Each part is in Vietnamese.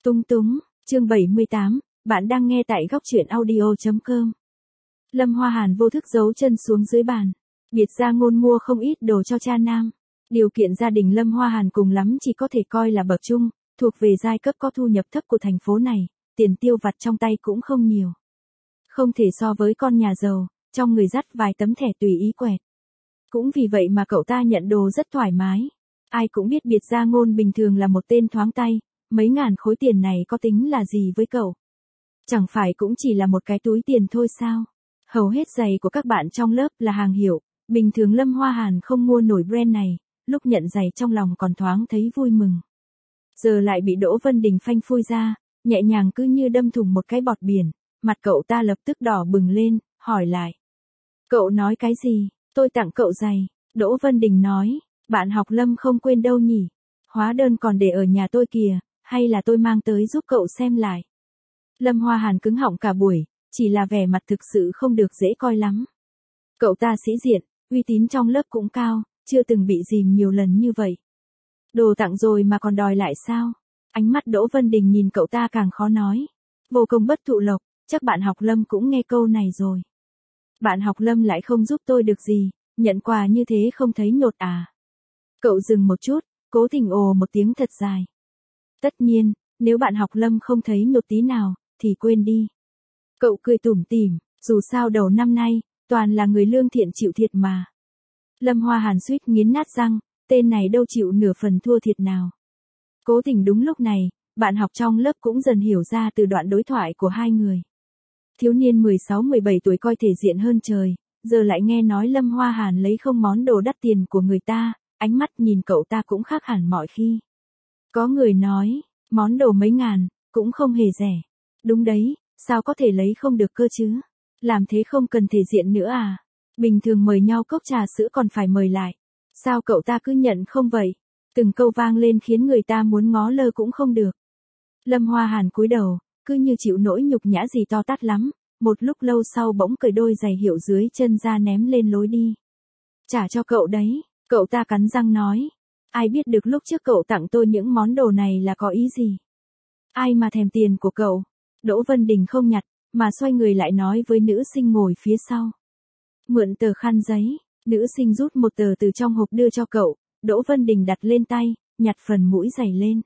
Tung túng, chương 78, bạn đang nghe tại góc truyện audio.com. Lâm Hoa Hàn vô thức giấu chân xuống dưới bàn. Biệt gia Ngôn mua không ít đồ cho cha nam. Điều kiện gia đình Lâm Hoa Hàn cùng lắm chỉ có thể coi là bậc trung, thuộc về giai cấp có thu nhập thấp của thành phố này, tiền tiêu vặt trong tay cũng không nhiều. Không thể so với con nhà giàu, trong người dắt vài tấm thẻ tùy ý quẹt. Cũng vì vậy mà cậu ta nhận đồ rất thoải mái. Ai cũng biết Biệt gia Ngôn bình thường là một tên thoáng tay, mấy ngàn khối tiền này có tính là gì với cậu. Chẳng phải cũng chỉ là một cái túi tiền thôi sao? Hầu hết giày của các bạn trong lớp là hàng hiệu, bình thường Lâm Hoa Hàn không mua nổi brand này, lúc nhận giày trong lòng còn thoáng thấy vui mừng. Giờ lại bị Đỗ Vân Đình phanh phui ra, nhẹ nhàng cứ như đâm thủng một cái bọt biển, mặt cậu ta lập tức đỏ bừng lên, hỏi lại. Cậu nói cái gì? Tôi tặng cậu giày. Đỗ Vân Đình nói, bạn học Lâm không quên đâu nhỉ? Hóa đơn còn để ở nhà tôi kìa, hay là tôi mang tới giúp cậu xem lại? Lâm Hoa Hàn cứng họng cả buổi, chỉ là vẻ mặt thực sự không được dễ coi lắm. Cậu ta sĩ diện, uy tín trong lớp cũng cao, chưa từng bị dìm nhiều lần như vậy. Đồ tặng rồi mà còn đòi lại sao? Ánh mắt Đỗ Vân Đình nhìn cậu ta càng khó nói. Vô công bất thụ lộc, chắc bạn học Lâm cũng nghe câu này rồi. Bạn học Lâm lại không giúp tôi được gì, nhận quà như thế không thấy nhột à? Cậu dừng một chút, cố tình ồ một tiếng thật dài. Tất nhiên, nếu bạn học Lâm không thấy nhột tí nào, thì quên đi. Cậu cười tủm tỉm, dù sao đầu năm nay, toàn là người lương thiện chịu thiệt mà. Lâm Hoa Hàn suýt nghiến nát răng, tên này đâu chịu nửa phần thua thiệt nào. Cố tình đúng lúc này, bạn học trong lớp cũng dần hiểu ra từ đoạn đối thoại của hai người. Thiếu niên 16-17 tuổi coi thể diện hơn trời, giờ lại nghe nói Lâm Hoa Hàn lấy không món đồ đắt tiền của người ta, ánh mắt nhìn cậu ta cũng khác hẳn mọi khi. Có người nói, món đồ mấy ngàn, cũng không hề rẻ. Đúng đấy, sao có thể lấy không được cơ chứ? Làm thế không cần thể diện nữa à? Bình thường mời nhau cốc trà sữa còn phải mời lại. Sao cậu ta cứ nhận không vậy? Từng câu vang lên khiến người ta muốn ngó lơ cũng không được. Lâm Hoa Hàn cúi đầu, cứ như chịu nỗi nhục nhã gì to tát lắm, một lúc lâu sau bỗng cởi đôi giày hiệu dưới chân ra ném lên lối đi. Trả cho cậu đấy, cậu ta cắn răng nói. Ai biết được lúc trước cậu tặng tôi những món đồ này là có ý gì? Ai mà thèm tiền của cậu? Đỗ Vân Đình không nhặt, mà xoay người lại nói với nữ sinh ngồi phía sau. Mượn tờ khăn giấy, nữ sinh rút một tờ từ trong hộp đưa cho cậu, Đỗ Vân Đình đặt lên tay, nhặt phần mũi giày lên.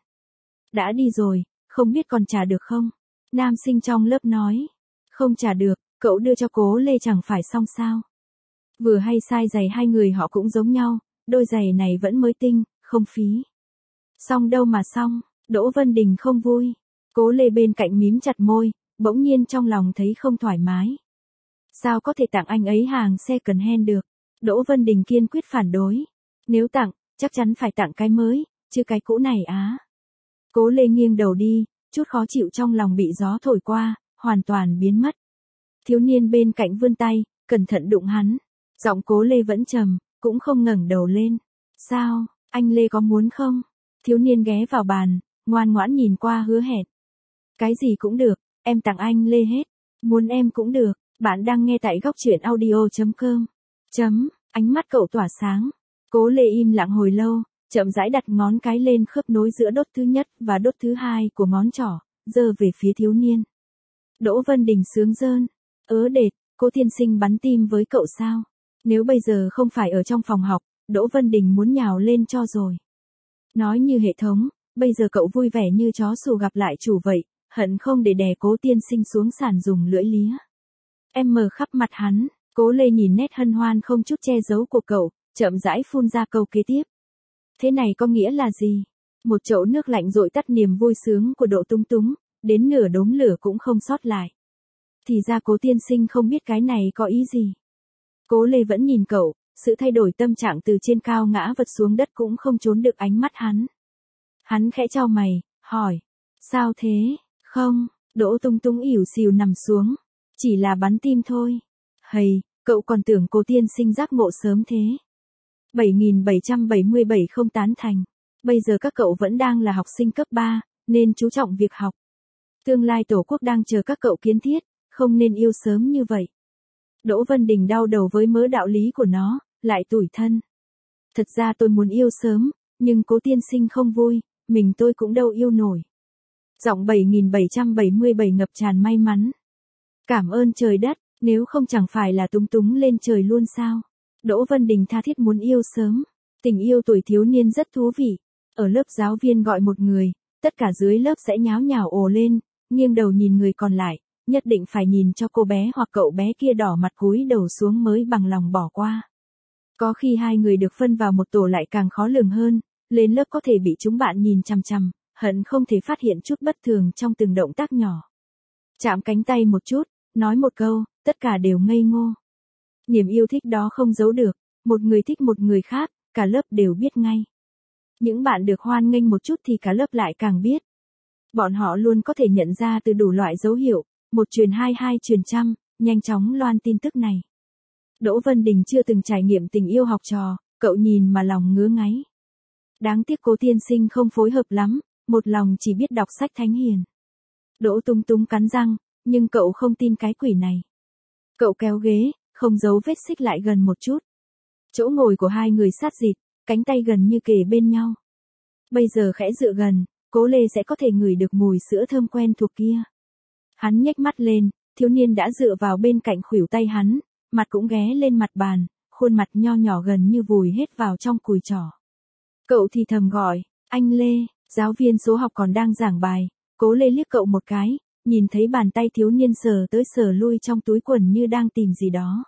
Đã đi rồi, không biết còn trả được không? Nam sinh trong lớp nói. Không trả được, cậu đưa cho Cố Lê chẳng phải xong sao? Vừa hay sai giày hai người họ cũng giống nhau, đôi giày này vẫn mới tinh, không phí. Xong đâu mà xong, Đỗ Vân Đình không vui. Cố Lê bên cạnh mím chặt môi, bỗng nhiên trong lòng thấy không thoải mái. Sao có thể tặng anh ấy hàng second hand được? Đỗ Vân Đình kiên quyết phản đối. Nếu tặng, chắc chắn phải tặng cái mới, chứ cái cũ này á. Cố Lê nghiêng đầu đi, chút khó chịu trong lòng bị gió thổi qua, hoàn toàn biến mất. Thiếu niên bên cạnh vươn tay, cẩn thận đụng hắn. Giọng Cố Lê vẫn trầm, cũng không ngẩng đầu lên. Sao, anh Lê có muốn không? Thiếu niên ghé vào bàn, ngoan ngoãn nhìn qua hứa hẹn. Cái gì cũng được, em tặng anh Lê hết. Muốn em cũng được, bạn đang nghe tại góc truyện audio.com. Ánh mắt cậu tỏa sáng. Cố Lê im lặng hồi lâu, chậm rãi đặt ngón cái lên khớp nối giữa đốt thứ nhất và đốt thứ hai của ngón trỏ, giơ về phía thiếu niên. Đỗ Vân Đình sướng rơn. Đệt, cô tiên sinh bắn tim với cậu sao? Nếu bây giờ không phải ở trong phòng học, Đỗ Vân Đình muốn nhào lên cho rồi. Nói như hệ thống, bây giờ cậu vui vẻ như chó sủ gặp lại chủ vậy, hận không để đè Cố tiên sinh xuống sàn dùng lưỡi lía. Em mờ khắp mặt hắn, Cố Lê nhìn nét hân hoan không chút che giấu của cậu, chậm rãi phun ra câu kế tiếp. Thế này có nghĩa là gì? Một chậu nước lạnh dội tắt niềm vui sướng của Độ Tung Túng, đến nửa đốm lửa cũng không sót lại. Thì ra Cố tiên sinh không biết cái này có ý gì. Cố Lê vẫn nhìn cậu, sự thay đổi tâm trạng từ trên cao ngã vật xuống đất cũng không trốn được ánh mắt hắn. Hắn khẽ chau mày, hỏi. Sao thế? Không, Đỗ Tung Túng ỉu xìu nằm xuống. Chỉ là bắn tim thôi. Hầy, cậu còn tưởng Cố tiên sinh giác ngộ sớm thế. 7777 không tán thành. Bây giờ các cậu vẫn đang là học sinh cấp 3, nên chú trọng việc học. Tương lai Tổ quốc đang chờ các cậu kiến thiết, không nên yêu sớm như vậy. Đỗ Vân Đình đau đầu với mớ đạo lý của nó, lại tủi thân. Thật ra tôi muốn yêu sớm, nhưng Cố tiên sinh không vui, mình tôi cũng đâu yêu nổi. Giọng 7777 ngập tràn may mắn. Cảm ơn trời đất, nếu không chẳng phải là túng túng lên trời luôn sao. Đỗ Vân Đình tha thiết muốn yêu sớm. Tình yêu tuổi thiếu niên rất thú vị. Ở lớp giáo viên gọi một người, tất cả dưới lớp sẽ nháo nhào ồ lên, nghiêng đầu nhìn người còn lại, nhất định phải nhìn cho cô bé hoặc cậu bé kia đỏ mặt cúi đầu xuống mới bằng lòng bỏ qua. Có khi hai người được phân vào một tổ lại càng khó lường hơn, lên lớp có thể bị chúng bạn nhìn chằm chằm, hận không thể phát hiện chút bất thường trong từng động tác nhỏ. Chạm cánh tay một chút, nói một câu, tất cả đều ngây ngô. Niềm yêu thích đó không giấu được, một người thích một người khác, cả lớp đều biết ngay. Những bạn được hoan nghênh một chút thì cả lớp lại càng biết. Bọn họ luôn có thể nhận ra từ đủ loại dấu hiệu, một truyền hai, hai truyền trăm, nhanh chóng loan tin tức này. Đỗ Vân Đình chưa từng trải nghiệm tình yêu học trò, cậu nhìn mà lòng ngứa ngáy. Đáng tiếc Cố tiên sinh không phối hợp lắm, một lòng chỉ biết đọc sách thánh hiền. Đỗ Túng Túng cắn răng, nhưng cậu không tin cái quỷ này. Cậu kéo ghế, không giấu vết xích lại gần một chút. Chỗ ngồi của hai người sát dịt, cánh tay gần như kề bên nhau. Bây giờ khẽ dựa gần, Cố Lê sẽ có thể ngửi được mùi sữa thơm quen thuộc kia. Hắn nhếch mắt lên, thiếu niên đã dựa vào bên cạnh khuỷu tay hắn, mặt cũng ghé lên mặt bàn, khuôn mặt nho nhỏ gần như vùi hết vào trong cùi trỏ. Cậu thì thầm gọi, anh Lê, giáo viên số học còn đang giảng bài. Cố Lê liếc cậu một cái, nhìn thấy bàn tay thiếu niên sờ tới sờ lui trong túi quần như đang tìm gì đó.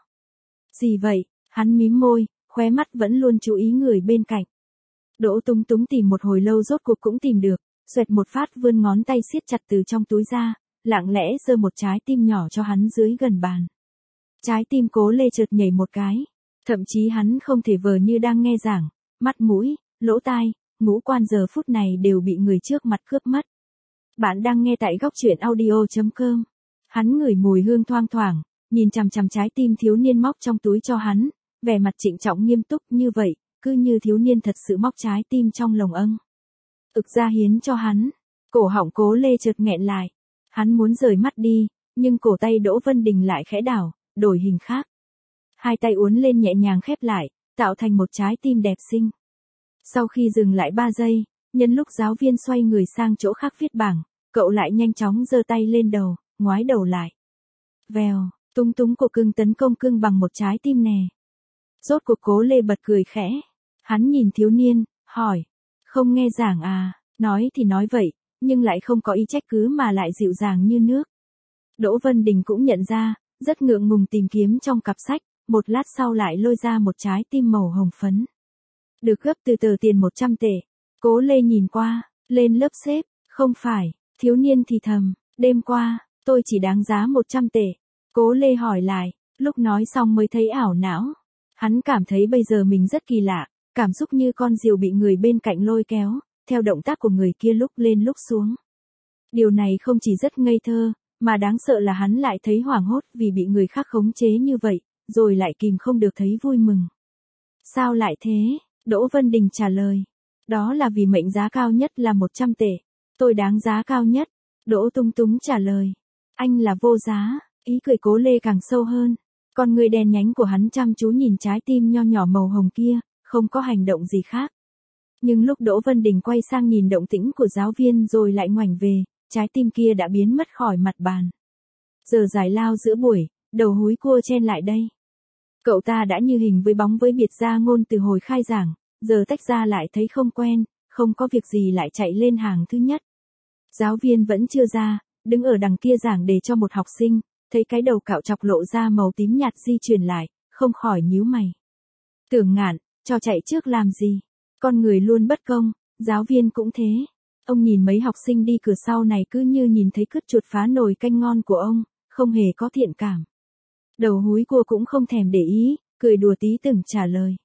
Gì vậy? Hắn mím môi, khóe mắt vẫn luôn chú ý người bên cạnh. Đỗ Túng Túng tìm một hồi lâu rốt cuộc cũng tìm được, xoẹt một phát vươn ngón tay siết chặt từ trong túi ra, lặng lẽ giơ một trái tim nhỏ cho hắn dưới gần bàn. Trái tim Cố Lê chợt nhảy một cái, thậm chí hắn không thể vờ như đang nghe giảng, mắt mũi, lỗ tai, ngũ quan giờ phút này đều bị người trước mặt cướp mất. Bạn đang nghe tại góc truyện audio.com. Hắn ngửi mùi hương thoang thoảng, nhìn chằm chằm trái tim thiếu niên móc trong túi cho hắn, vẻ mặt trịnh trọng nghiêm túc như vậy, cứ như thiếu niên thật sự móc trái tim trong lồng âng. Ực ra hiến cho hắn. Cổ họng Cố Lê chợt nghẹn lại. Hắn muốn rời mắt đi, nhưng cổ tay Đỗ Vân Đình lại khẽ đảo, đổi hình khác. Hai tay uốn lên nhẹ nhàng khép lại, tạo thành một trái tim đẹp xinh. Sau khi dừng lại 3 giây, nhân lúc giáo viên xoay người sang chỗ khác viết bảng, cậu lại nhanh chóng giơ tay lên đầu, ngoái đầu lại. Vèo, Túng Túng của cưng tấn công cưng bằng một trái tim nè. Rốt cuộc Cố Lê bật cười khẽ. Hắn nhìn thiếu niên, hỏi. Không nghe giảng à? Nói thì nói vậy, nhưng lại không có ý trách cứ mà lại dịu dàng như nước. Đỗ Vân Đình cũng nhận ra, rất ngượng ngùng tìm kiếm trong cặp sách, một lát sau lại lôi ra một trái tim màu hồng phấn. Được gấp từ tờ tiền 100 tệ. Cố Lê nhìn qua, lên lớp xếp, không phải, thiếu niên thì thầm, đêm qua, tôi chỉ đáng giá 100 tệ. Cố Lê hỏi lại, lúc nói xong mới thấy ảo não. Hắn cảm thấy bây giờ mình rất kỳ lạ, cảm xúc như con diều bị người bên cạnh lôi kéo, theo động tác của người kia lúc lên lúc xuống. Điều này không chỉ rất ngây thơ, mà đáng sợ là hắn lại thấy hoảng hốt vì bị người khác khống chế như vậy, rồi lại kìm không được thấy vui mừng. Sao lại thế? Đỗ Vân Đình trả lời. Đó là vì mệnh giá cao nhất là 100 tệ. Tôi đáng giá cao nhất. Đỗ Túng Túng trả lời. Anh là vô giá. Ý cười Cố Lê càng sâu hơn. Con người đen nhánh của hắn chăm chú nhìn trái tim nho nhỏ màu hồng kia, không có hành động gì khác. Nhưng lúc Đỗ Vân Đình quay sang nhìn động tĩnh của giáo viên rồi lại ngoảnh về, trái tim kia đã biến mất khỏi mặt bàn. Giờ giải lao giữa buổi, đầu húi cua chen lại đây. Cậu ta đã như hình với bóng với biệt gia ngôn từ hồi khai giảng, giờ tách ra lại thấy không quen, không có việc gì lại chạy lên hàng thứ nhất. Giáo viên vẫn chưa ra, đứng ở đằng kia giảng để cho một học sinh, thấy cái đầu cạo chọc lộ ra màu tím nhạt di chuyển lại, không khỏi nhíu mày. Tưởng Ngạn, cho chạy trước làm gì? Con người luôn bất công, giáo viên cũng thế. Ông nhìn mấy học sinh đi cửa sau này cứ như nhìn thấy cứt chuột phá nồi canh ngon của ông, không hề có thiện cảm. Đầu húi cua cũng không thèm để ý, cười đùa tí từng trả lời.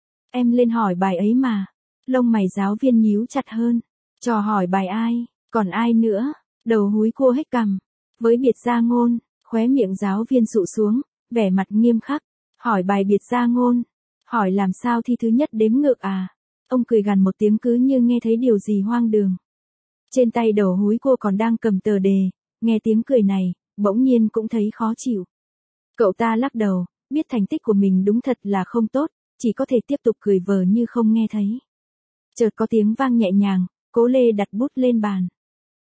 Em lên hỏi bài ấy mà. Lông mày giáo viên nhíu chặt hơn. Trò hỏi bài ai, còn ai nữa? Đầu húi cua hếch cằm. Với biệt gia ngôn, khóe miệng giáo viên sụ xuống, vẻ mặt nghiêm khắc. Hỏi bài biệt gia ngôn. Hỏi làm sao thi thứ nhất đếm ngược à? Ông cười gằn một tiếng cứ như nghe thấy điều gì hoang đường. Trên tay đầu húi cua còn đang cầm tờ đề, nghe tiếng cười này, bỗng nhiên cũng thấy khó chịu. Cậu ta lắc đầu, biết thành tích của mình đúng thật là không tốt, chỉ có thể tiếp tục cười vờ như không nghe thấy. Chợt có tiếng vang nhẹ nhàng, Cố Lê đặt bút lên bàn.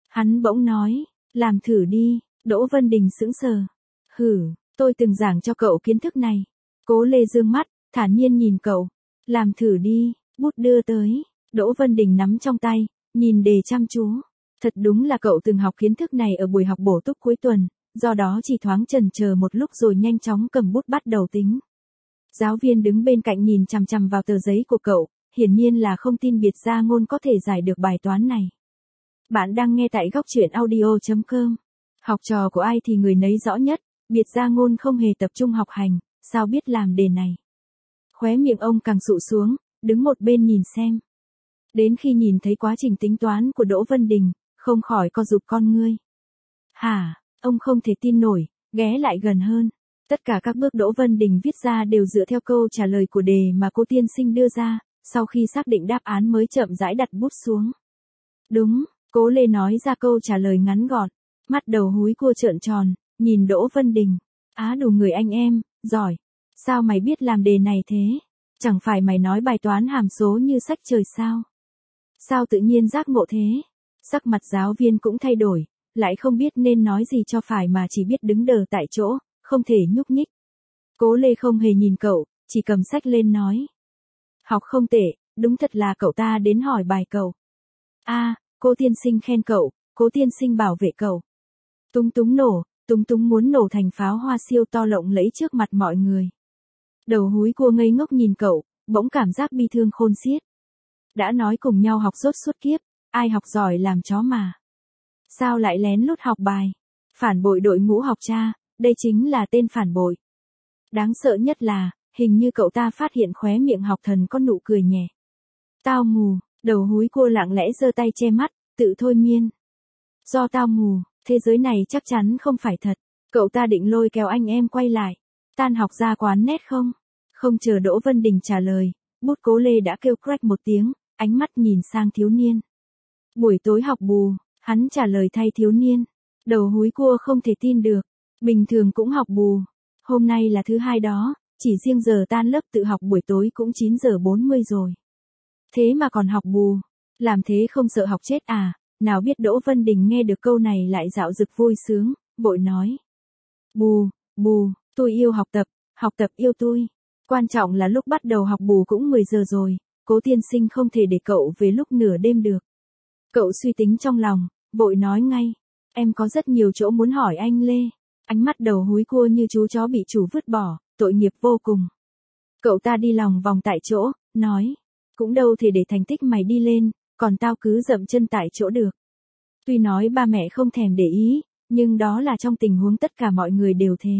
Hắn bỗng nói, làm thử đi, Đỗ Vân Đình sững sờ. Hử, tôi từng giảng cho cậu kiến thức này. Cố Lê dương mắt, thản nhiên nhìn cậu. Làm thử đi, bút đưa tới. Đỗ Vân Đình nắm trong tay, nhìn đề chăm chú. Thật đúng là cậu từng học kiến thức này ở buổi học bổ túc cuối tuần, do đó chỉ thoáng chần chờ một lúc rồi nhanh chóng cầm bút bắt đầu tính. Giáo viên đứng bên cạnh nhìn chằm chằm vào tờ giấy của cậu, hiển nhiên là không tin Biệt Gia Ngôn có thể giải được bài toán này. Bạn đang nghe tại góc truyện audio.com. Học trò của ai thì người nấy rõ nhất, Biệt Gia Ngôn không hề tập trung học hành, sao biết làm đề này. Khóe miệng ông càng sụ xuống, đứng một bên nhìn xem. Đến khi nhìn thấy quá trình tính toán của Đỗ Vân Đình, không khỏi co rụt con ngươi. Hả, ông không thể tin nổi, ghé lại gần hơn. Tất cả các bước Đỗ Vân Đình viết ra đều dựa theo câu trả lời của đề mà cô tiên sinh đưa ra, sau khi xác định đáp án mới chậm rãi đặt bút xuống. Đúng, Cố Lê nói ra câu trả lời ngắn gọn, mắt đầu húi cua trợn tròn, nhìn Đỗ Vân Đình. Á đủ người anh em, giỏi. Sao mày biết làm đề này thế? Chẳng phải mày nói bài toán hàm số như sách trời sao? Sao tự nhiên giác ngộ thế? Sắc mặt giáo viên cũng thay đổi, lại không biết nên nói gì cho phải mà chỉ biết đứng đờ tại chỗ, không thể nhúc nhích. Cố Lê không hề nhìn cậu, chỉ cầm sách lên nói. Học không tệ, đúng thật là cậu ta đến hỏi bài cậu. Cô tiên sinh khen cậu, cố tiên sinh bảo vệ cậu. Túng túng nổ, túng túng muốn nổ thành pháo hoa siêu to lộng lẫy trước mặt mọi người. Đầu húi cua ngây ngốc nhìn cậu, bỗng cảm giác bi thương khôn xiết. Đã nói cùng nhau học dốt suốt kiếp, ai học giỏi làm chó mà. Sao lại lén lút học bài? Phản bội đội ngũ học cha, đây chính là tên phản bội. Đáng sợ nhất là, hình như cậu ta phát hiện khóe miệng học thần có nụ cười nhẹ. Tao mù, đầu húi cua lặng lẽ giơ tay che mắt, tự thôi miên. Do tao mù, thế giới này chắc chắn không phải thật. Cậu ta định lôi kéo anh em quay lại. Tan học ra quán nét không? Không chờ Đỗ Vân Đình trả lời, bút Cố Lê đã kêu crack một tiếng, ánh mắt nhìn sang thiếu niên. Buổi tối học bù, hắn trả lời thay thiếu niên. Đầu húi cua không thể tin được. Bình thường cũng học bù. Hôm nay là thứ hai đó, chỉ riêng giờ tan lớp tự học buổi tối cũng 9 giờ 40 rồi. Thế mà còn học bù. Làm thế không sợ học chết à? Nào biết Đỗ Vân Đình nghe được câu này lại dạo dực vui sướng, vội nói. Bù, tôi yêu học tập yêu tôi. Quan trọng là lúc bắt đầu học bù cũng 10 giờ rồi, cố tiên sinh không thể để cậu về lúc nửa đêm được. Cậu suy tính trong lòng, vội nói ngay. Em có rất nhiều chỗ muốn hỏi anh Lê. Ánh mắt đầu húi cua như chú chó bị chủ vứt bỏ, tội nghiệp vô cùng. Cậu ta đi lòng vòng tại chỗ, nói. Cũng đâu thể để thành tích mày đi lên, còn tao cứ dậm chân tại chỗ được. Tuy nói ba mẹ không thèm để ý, nhưng đó là trong tình huống tất cả mọi người đều thế.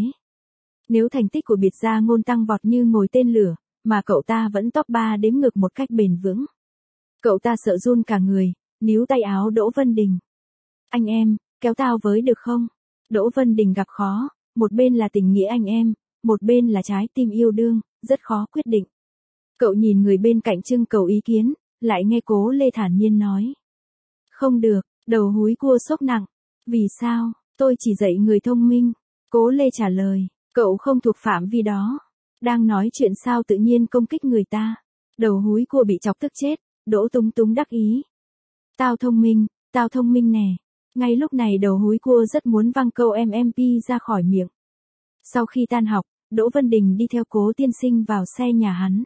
Nếu thành tích của Biệt Gia Ngôn tăng vọt như ngồi tên lửa, mà cậu ta vẫn top 3 đếm ngược một cách bền vững. Cậu ta sợ run cả người, níu tay áo Đỗ Vân Đình. Anh em, kéo tao với được không? Đỗ Vân Đình gặp khó, một bên là tình nghĩa anh em, một bên là trái tim yêu đương, rất khó quyết định. Cậu nhìn người bên cạnh trưng cầu ý kiến, lại nghe Cố Lê thản nhiên nói. Không được, đầu húi cua sốc nặng. Vì sao, tôi chỉ dạy người thông minh. Cố Lê trả lời, cậu không thuộc phạm vi đó. Đang nói chuyện sao tự nhiên công kích người ta. Đầu húi cua bị chọc tức chết, Đỗ Túng Túng đắc ý. Tao thông minh nè. Ngay lúc này đầu húi cua rất muốn văng câu MMP ra khỏi miệng. Sau khi tan học, Đỗ Vân Đình đi theo Cố tiên sinh vào xe nhà hắn.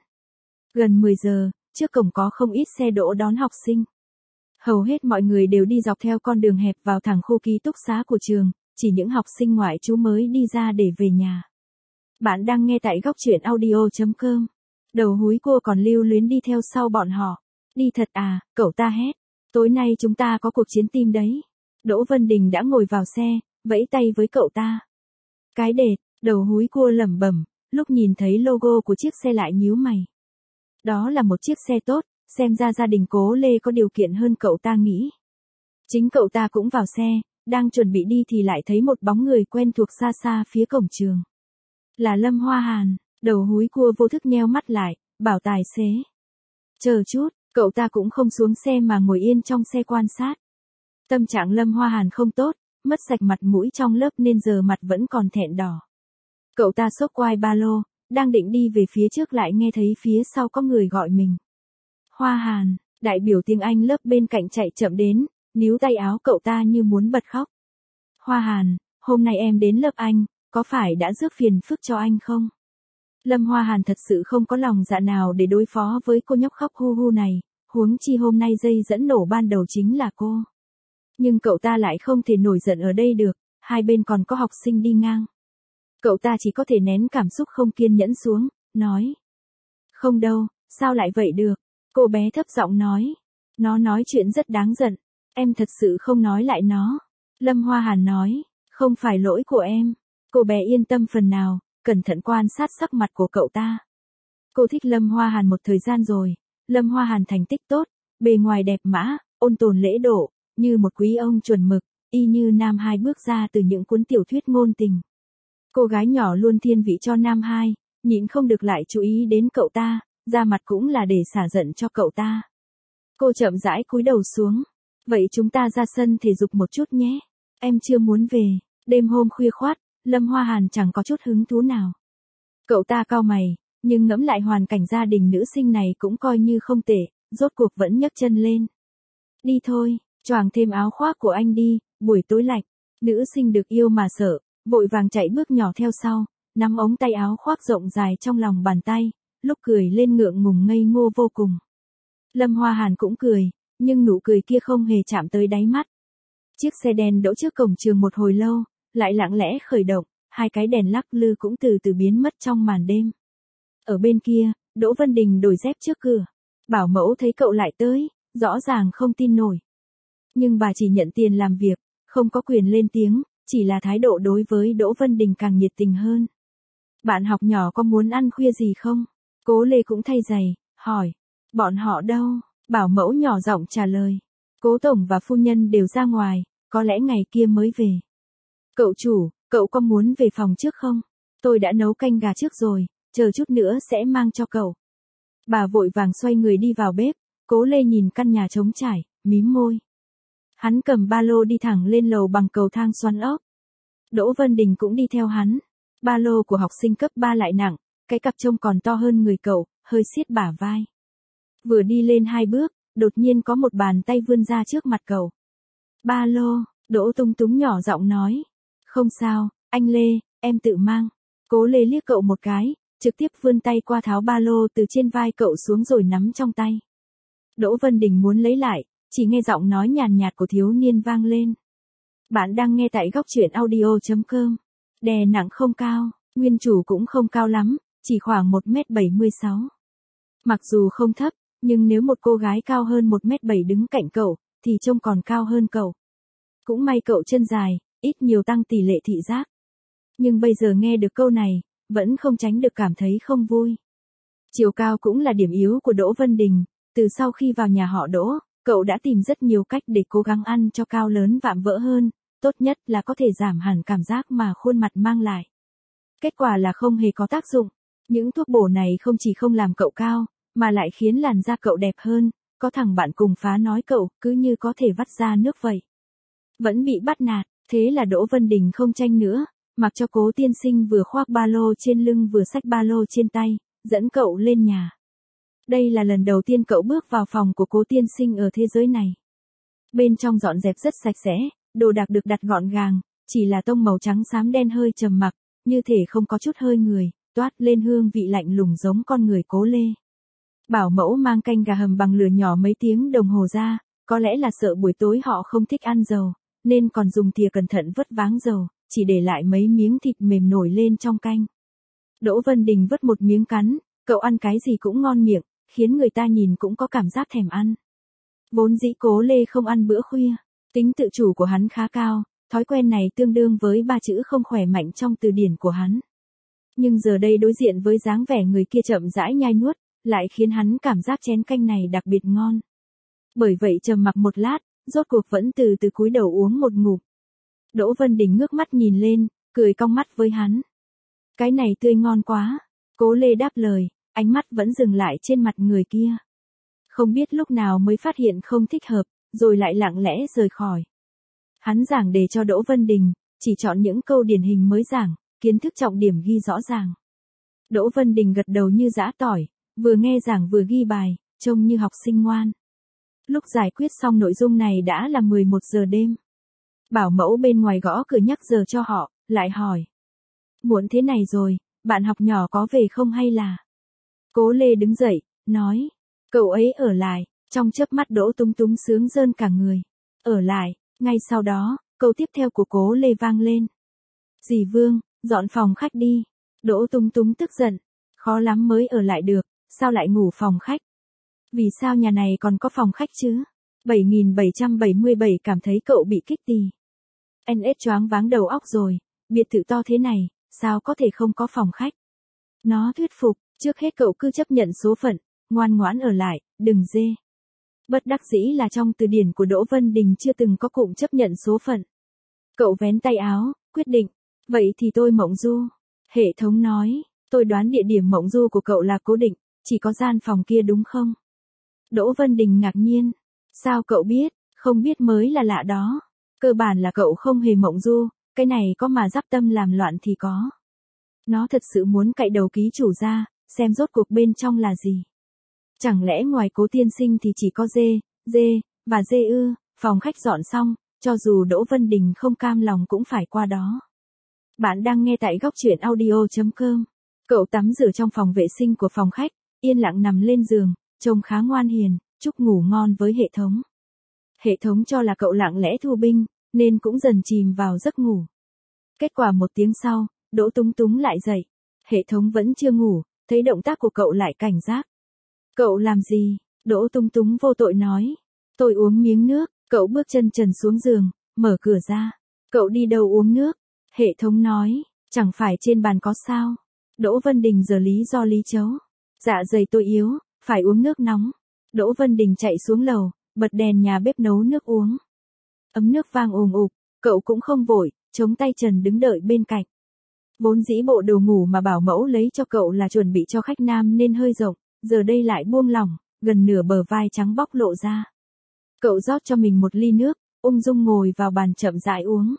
Gần 10 giờ, trước cổng có không ít xe đỗ đón học sinh. Hầu hết mọi người đều đi dọc theo con đường hẹp vào thẳng khu ký túc xá của trường, chỉ những học sinh ngoại trú mới đi ra để về nhà. Bạn đang nghe tại góc truyện audio.com. Đầu húi cua còn lưu luyến đi theo sau bọn họ. Đi thật à, cậu ta hét. Tối nay chúng ta có cuộc chiến team đấy. Đỗ Vân Đình đã ngồi vào xe, vẫy tay với cậu ta. Cái đệt, đầu húi cua lẩm bẩm, lúc nhìn thấy logo của chiếc xe lại nhíu mày. Đó là một chiếc xe tốt, xem ra gia đình Cố Lê có điều kiện hơn cậu ta nghĩ. Chính cậu ta cũng vào xe, đang chuẩn bị đi thì lại thấy một bóng người quen thuộc xa xa phía cổng trường. Là Lâm Hoa Hàn, đầu húi cua vô thức nheo mắt lại, bảo tài xế. Chờ chút, cậu ta cũng không xuống xe mà ngồi yên trong xe quan sát. Tâm trạng Lâm Hoa Hàn không tốt, mất sạch mặt mũi trong lớp nên giờ mặt vẫn còn thẹn đỏ. Cậu ta xốc quai ba lô, đang định đi về phía trước lại nghe thấy phía sau có người gọi mình. Hoa Hàn, đại biểu tiếng Anh lớp bên cạnh chạy chậm đến, níu tay áo cậu ta như muốn bật khóc. Hoa Hàn, hôm nay em đến lớp anh, có phải đã rước phiền phức cho anh không? Lâm Hoa Hàn thật sự không có lòng dạ nào để đối phó với cô nhóc khóc hu hu này, huống chi hôm nay dây dẫn nổ ban đầu chính là cô. Nhưng cậu ta lại không thể nổi giận ở đây được, hai bên còn có học sinh đi ngang. Cậu ta chỉ có thể nén cảm xúc không kiên nhẫn xuống, nói. Không đâu, sao lại vậy được? Cô bé thấp giọng nói. Nó nói chuyện rất đáng giận, em thật sự không nói lại nó. Lâm Hoa Hàn nói, không phải lỗi của em. Cô bé yên tâm phần nào, cẩn thận quan sát sắc mặt của cậu ta. Cô thích Lâm Hoa Hàn một thời gian rồi, Lâm Hoa Hàn thành tích tốt, bề ngoài đẹp mã, ôn tồn lễ độ, như một quý ông chuẩn mực, y như Nam Hai bước ra từ những cuốn tiểu thuyết ngôn tình. Cô gái nhỏ luôn thiên vị cho Nam Hai, nhịn không được lại chú ý đến cậu ta, ra mặt cũng là để xả giận cho cậu ta. Cô chậm rãi cúi đầu xuống. Vậy chúng ta ra sân thể dục một chút nhé. Em chưa muốn về. Đêm hôm khuya khoắt, Lâm Hoa Hàn chẳng có chút hứng thú nào. Cậu ta cau mày, nhưng ngẫm lại hoàn cảnh gia đình nữ sinh này cũng coi như không tệ, rốt cuộc vẫn nhấc chân lên. Đi thôi, choàng thêm áo khoác của anh đi, buổi tối lạnh. Nữ sinh được yêu mà sợ, vội vàng chạy bước nhỏ theo sau, nắm ống tay áo khoác rộng dài trong lòng bàn tay, lúc cười lên ngượng ngùng ngây ngô vô cùng. Lâm Hoa Hàn cũng cười, nhưng nụ cười kia không hề chạm tới đáy mắt. Chiếc xe đen đỗ trước cổng trường một hồi lâu, lại lặng lẽ khởi động, hai cái đèn lắc lư cũng từ từ biến mất trong màn đêm. Ở bên kia, Đỗ Vân Đình đổi dép trước cửa. Bảo mẫu thấy cậu lại tới, rõ ràng không tin nổi. Nhưng bà chỉ nhận tiền làm việc, không có quyền lên tiếng, chỉ là thái độ đối với Đỗ Vân Đình càng nhiệt tình hơn. Bạn học nhỏ có muốn ăn khuya gì không? Cố Lê cũng thay giày, hỏi. Bọn họ đâu? Bảo mẫu nhỏ giọng trả lời. Cố tổng và phu nhân đều ra ngoài, có lẽ ngày kia mới về. Cậu chủ, cậu có muốn về phòng trước không? Tôi đã nấu canh gà trước rồi, chờ chút nữa sẽ mang cho cậu. Bà vội vàng xoay người đi vào bếp, Cố Lê nhìn căn nhà trống trải, mím môi. Hắn cầm ba lô đi thẳng lên lầu bằng cầu thang xoắn ốc. Đỗ Vân Đình cũng đi theo hắn. Ba lô của học sinh cấp 3 lại nặng, cái cặp trông còn to hơn người cậu, hơi siết bả vai. Vừa đi lên 2 bước, đột nhiên có một bàn tay vươn ra trước mặt cậu. Ba lô, Đỗ Tung Túng nhỏ giọng nói. Không sao, anh Lê, em tự mang. Cố Lê liếc cậu một cái, trực tiếp vươn tay qua tháo ba lô từ trên vai cậu xuống rồi nắm trong tay. Đỗ Vân Đình muốn lấy lại, chỉ nghe giọng nói nhàn nhạt của thiếu niên vang lên. Bạn đang nghe tại góc truyện audio.com. Đè nặng không cao, nguyên chủ cũng không cao lắm, chỉ khoảng 1m76. Mặc dù không thấp, nhưng nếu một cô gái cao hơn 1m7 đứng cạnh cậu, thì trông còn cao hơn cậu. Cũng may cậu chân dài, ít nhiều tăng tỷ lệ thị giác. Nhưng bây giờ nghe được câu này, vẫn không tránh được cảm thấy không vui. Chiều cao cũng là điểm yếu của Đỗ Vân Đình, từ sau khi vào nhà họ Đỗ, cậu đã tìm rất nhiều cách để cố gắng ăn cho cao lớn vạm vỡ hơn, tốt nhất là có thể giảm hẳn cảm giác mà khuôn mặt mang lại. Kết quả là không hề có tác dụng, những thuốc bổ này không chỉ không làm cậu cao, mà lại khiến làn da cậu đẹp hơn, có thằng bạn cùng phá nói cậu cứ như có thể vắt ra nước vậy. Vẫn bị bắt nạt, thế là Đỗ Vân Đình không tranh nữa, mặc cho Cố tiên sinh vừa khoác ba lô trên lưng vừa xách ba lô trên tay, dẫn cậu lên nhà. Đây là lần đầu tiên cậu bước vào phòng của Cố tiên sinh ở thế giới này. Bên trong dọn dẹp rất sạch sẽ, đồ đạc được đặt gọn gàng, chỉ là tông màu trắng xám đen hơi trầm mặc, như thể không có chút hơi người, toát lên hương vị lạnh lùng giống con người Cố Lê. Bảo mẫu mang canh gà hầm bằng lửa nhỏ mấy tiếng đồng hồ ra, có lẽ là sợ buổi tối họ không thích ăn dầu, nên còn dùng thìa cẩn thận vớt váng dầu, chỉ để lại mấy miếng thịt mềm nổi lên trong canh. Đỗ Vân Đình vớt một miếng cắn, cậu ăn cái gì cũng ngon miệng, khiến người ta nhìn cũng có cảm giác thèm ăn. Vốn dĩ Cố Lê không ăn bữa khuya, tính tự chủ của hắn khá cao, thói quen này tương đương với 3 chữ không khỏe mạnh trong từ điển của hắn. Nhưng giờ đây đối diện với dáng vẻ người kia chậm rãi nhai nuốt, lại khiến hắn cảm giác chén canh này đặc biệt ngon. Bởi vậy trầm mặc một lát, rốt cuộc vẫn từ từ cúi đầu uống một ngụm. Đỗ Vân Đình ngước mắt nhìn lên, cười cong mắt với hắn. Cái này tươi ngon quá. Cố Lê đáp lời, ánh mắt vẫn dừng lại trên mặt người kia. Không biết lúc nào mới phát hiện không thích hợp, rồi lại lặng lẽ rời khỏi. Hắn giảng đề cho Đỗ Vân Đình, chỉ chọn những câu điển hình mới giảng, kiến thức trọng điểm ghi rõ ràng. Đỗ Vân Đình gật đầu như giã tỏi, vừa nghe giảng vừa ghi bài, trông như học sinh ngoan. Lúc giải quyết xong nội dung này đã là 11 giờ đêm. Bảo mẫu bên ngoài gõ cửa nhắc giờ cho họ, lại hỏi. Muộn thế này rồi, bạn học nhỏ có về không hay là? Cố Lê đứng dậy, nói. Cậu ấy ở lại, trong chớp mắt Đỗ Túng Túng sướng rơn cả người. Ở lại, ngay sau đó, câu tiếp theo của Cố Lê vang lên. Dì Vương, dọn phòng khách đi. Đỗ Túng Túng tức giận. Khó lắm mới ở lại được, sao lại ngủ phòng khách? Vì sao nhà này còn có phòng khách chứ? 7777 cảm thấy cậu bị kích tì. NS choáng váng đầu óc rồi, biệt thự to thế này, sao có thể không có phòng khách? Nó thuyết phục, trước hết cậu cứ chấp nhận số phận, ngoan ngoãn ở lại, đừng dê. Bất đắc dĩ là trong từ điển của Đỗ Vân Đình chưa từng có cụm chấp nhận số phận. Cậu vén tay áo, quyết định, vậy thì tôi mộng du. Hệ thống nói, tôi đoán địa điểm mộng du của cậu là cố định, chỉ có gian phòng kia đúng không? Đỗ Vân Đình ngạc nhiên, sao cậu biết, không biết mới là lạ đó. Cơ bản là cậu không hề mộng du, cái này có mà giáp tâm làm loạn thì có. Nó thật sự muốn cạy đầu ký chủ ra, xem rốt cuộc bên trong là gì. Chẳng lẽ ngoài Cố tiên sinh thì chỉ có dê và dê ư? Phòng khách dọn xong, cho dù Đỗ Vân Đình không cam lòng cũng phải qua đó. Bạn đang nghe tại góc truyện audio.com. Cậu tắm rửa trong phòng vệ sinh của phòng khách, yên lặng nằm lên giường, trông khá ngoan hiền, chúc ngủ ngon với hệ thống. Hệ thống cho là cậu lặng lẽ thu binh, nên cũng dần chìm vào giấc ngủ. Kết quả 1 tiếng sau, Đỗ Túng Túng lại dậy. Hệ thống vẫn chưa ngủ, thấy động tác của cậu lại cảnh giác. Cậu làm gì? Đỗ Túng Túng vô tội nói. Tôi uống miếng nước. Cậu bước chân trần xuống giường, mở cửa ra. Cậu đi đâu uống nước? Hệ thống nói, chẳng phải trên bàn có sao? Đỗ Vân Đình giở lý do lý chấu. Dạ dày tôi yếu, phải uống nước nóng. Đỗ Vân Đình chạy xuống lầu, bật đèn nhà bếp nấu nước uống. Ấm nước vang ùm ụp, cậu cũng không vội, chống tay trần đứng đợi bên cạnh. Vốn dĩ bộ đồ ngủ mà bảo mẫu lấy cho cậu là chuẩn bị cho khách nam nên hơi rộng, giờ đây lại buông lỏng, gần nửa bờ vai trắng bóc lộ ra. Cậu rót cho mình 1 ly nước, ung dung ngồi vào bàn chậm rãi uống.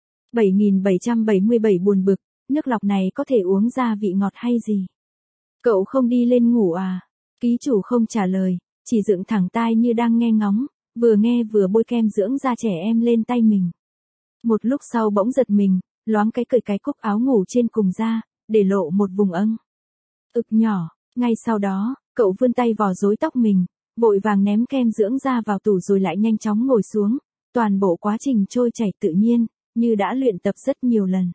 7777 buồn bực, nước lọc này có thể uống ra vị ngọt hay gì? Cậu không đi lên ngủ à? Ký chủ không trả lời, chỉ dựng thẳng tai như đang nghe ngóng, vừa nghe vừa bôi kem dưỡng da trẻ em lên tay mình. Một lúc sau bỗng giật mình, loáng cái cởi cái cúc áo ngủ trên cùng ra, để lộ một vùng âng. Ực nhỏ, ngay sau đó, cậu vươn tay vò rối tóc mình, vội vàng ném kem dưỡng da vào tủ rồi lại nhanh chóng ngồi xuống, toàn bộ quá trình trôi chảy tự nhiên, như đã luyện tập rất nhiều lần.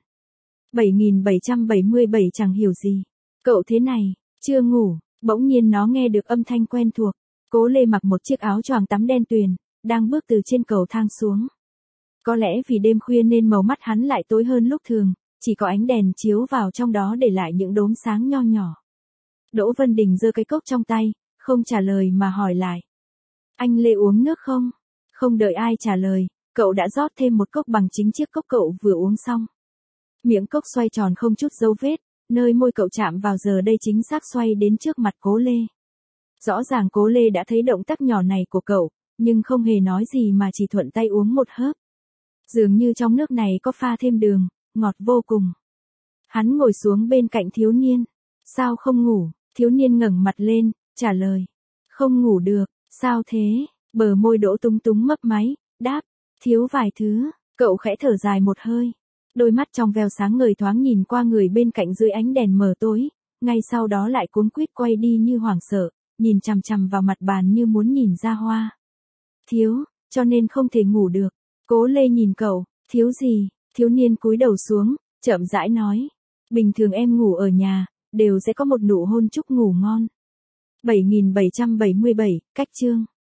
7777 chẳng hiểu gì. Cậu thế này, chưa ngủ, bỗng nhiên nó nghe được âm thanh quen thuộc. Cố Lê mặc một chiếc áo choàng tắm đen tuyền, đang bước từ trên cầu thang xuống. Có lẽ vì đêm khuya nên màu mắt hắn lại tối hơn lúc thường, chỉ có ánh đèn chiếu vào trong đó để lại những đốm sáng nho nhỏ. Đỗ Vân Đình giơ cái cốc trong tay, không trả lời mà hỏi lại. Anh Lê uống nước không? Không đợi ai trả lời, cậu đã rót thêm một cốc bằng chính chiếc cốc cậu vừa uống xong. Miệng cốc xoay tròn không chút dấu vết, nơi môi cậu chạm vào giờ đây chính xác xoay đến trước mặt Cố Lê. Rõ ràng Cố Lê đã thấy động tác nhỏ này của cậu, nhưng không hề nói gì mà chỉ thuận tay uống một hớp. Dường như trong nước này có pha thêm đường, ngọt vô cùng. Hắn ngồi xuống bên cạnh thiếu niên. Sao không ngủ? Thiếu niên ngẩng mặt lên, trả lời. Không ngủ được, sao thế? Bờ môi Đỗ Túng Túng mấp máy, đáp. Thiếu vài thứ, cậu khẽ thở dài một hơi. Đôi mắt trong veo sáng ngời thoáng nhìn qua người bên cạnh dưới ánh đèn mờ tối, ngay sau đó lại cuống quýt quay đi như hoảng sợ, nhìn chằm chằm vào mặt bàn như muốn nhìn ra hoa. Thiếu, cho nên không thể ngủ được. Cố Lê nhìn cậu, thiếu gì? Thiếu niên cúi đầu xuống, chậm rãi nói. Bình thường em ngủ ở nhà, đều sẽ có một nụ hôn chúc ngủ ngon. 7777, cách chương.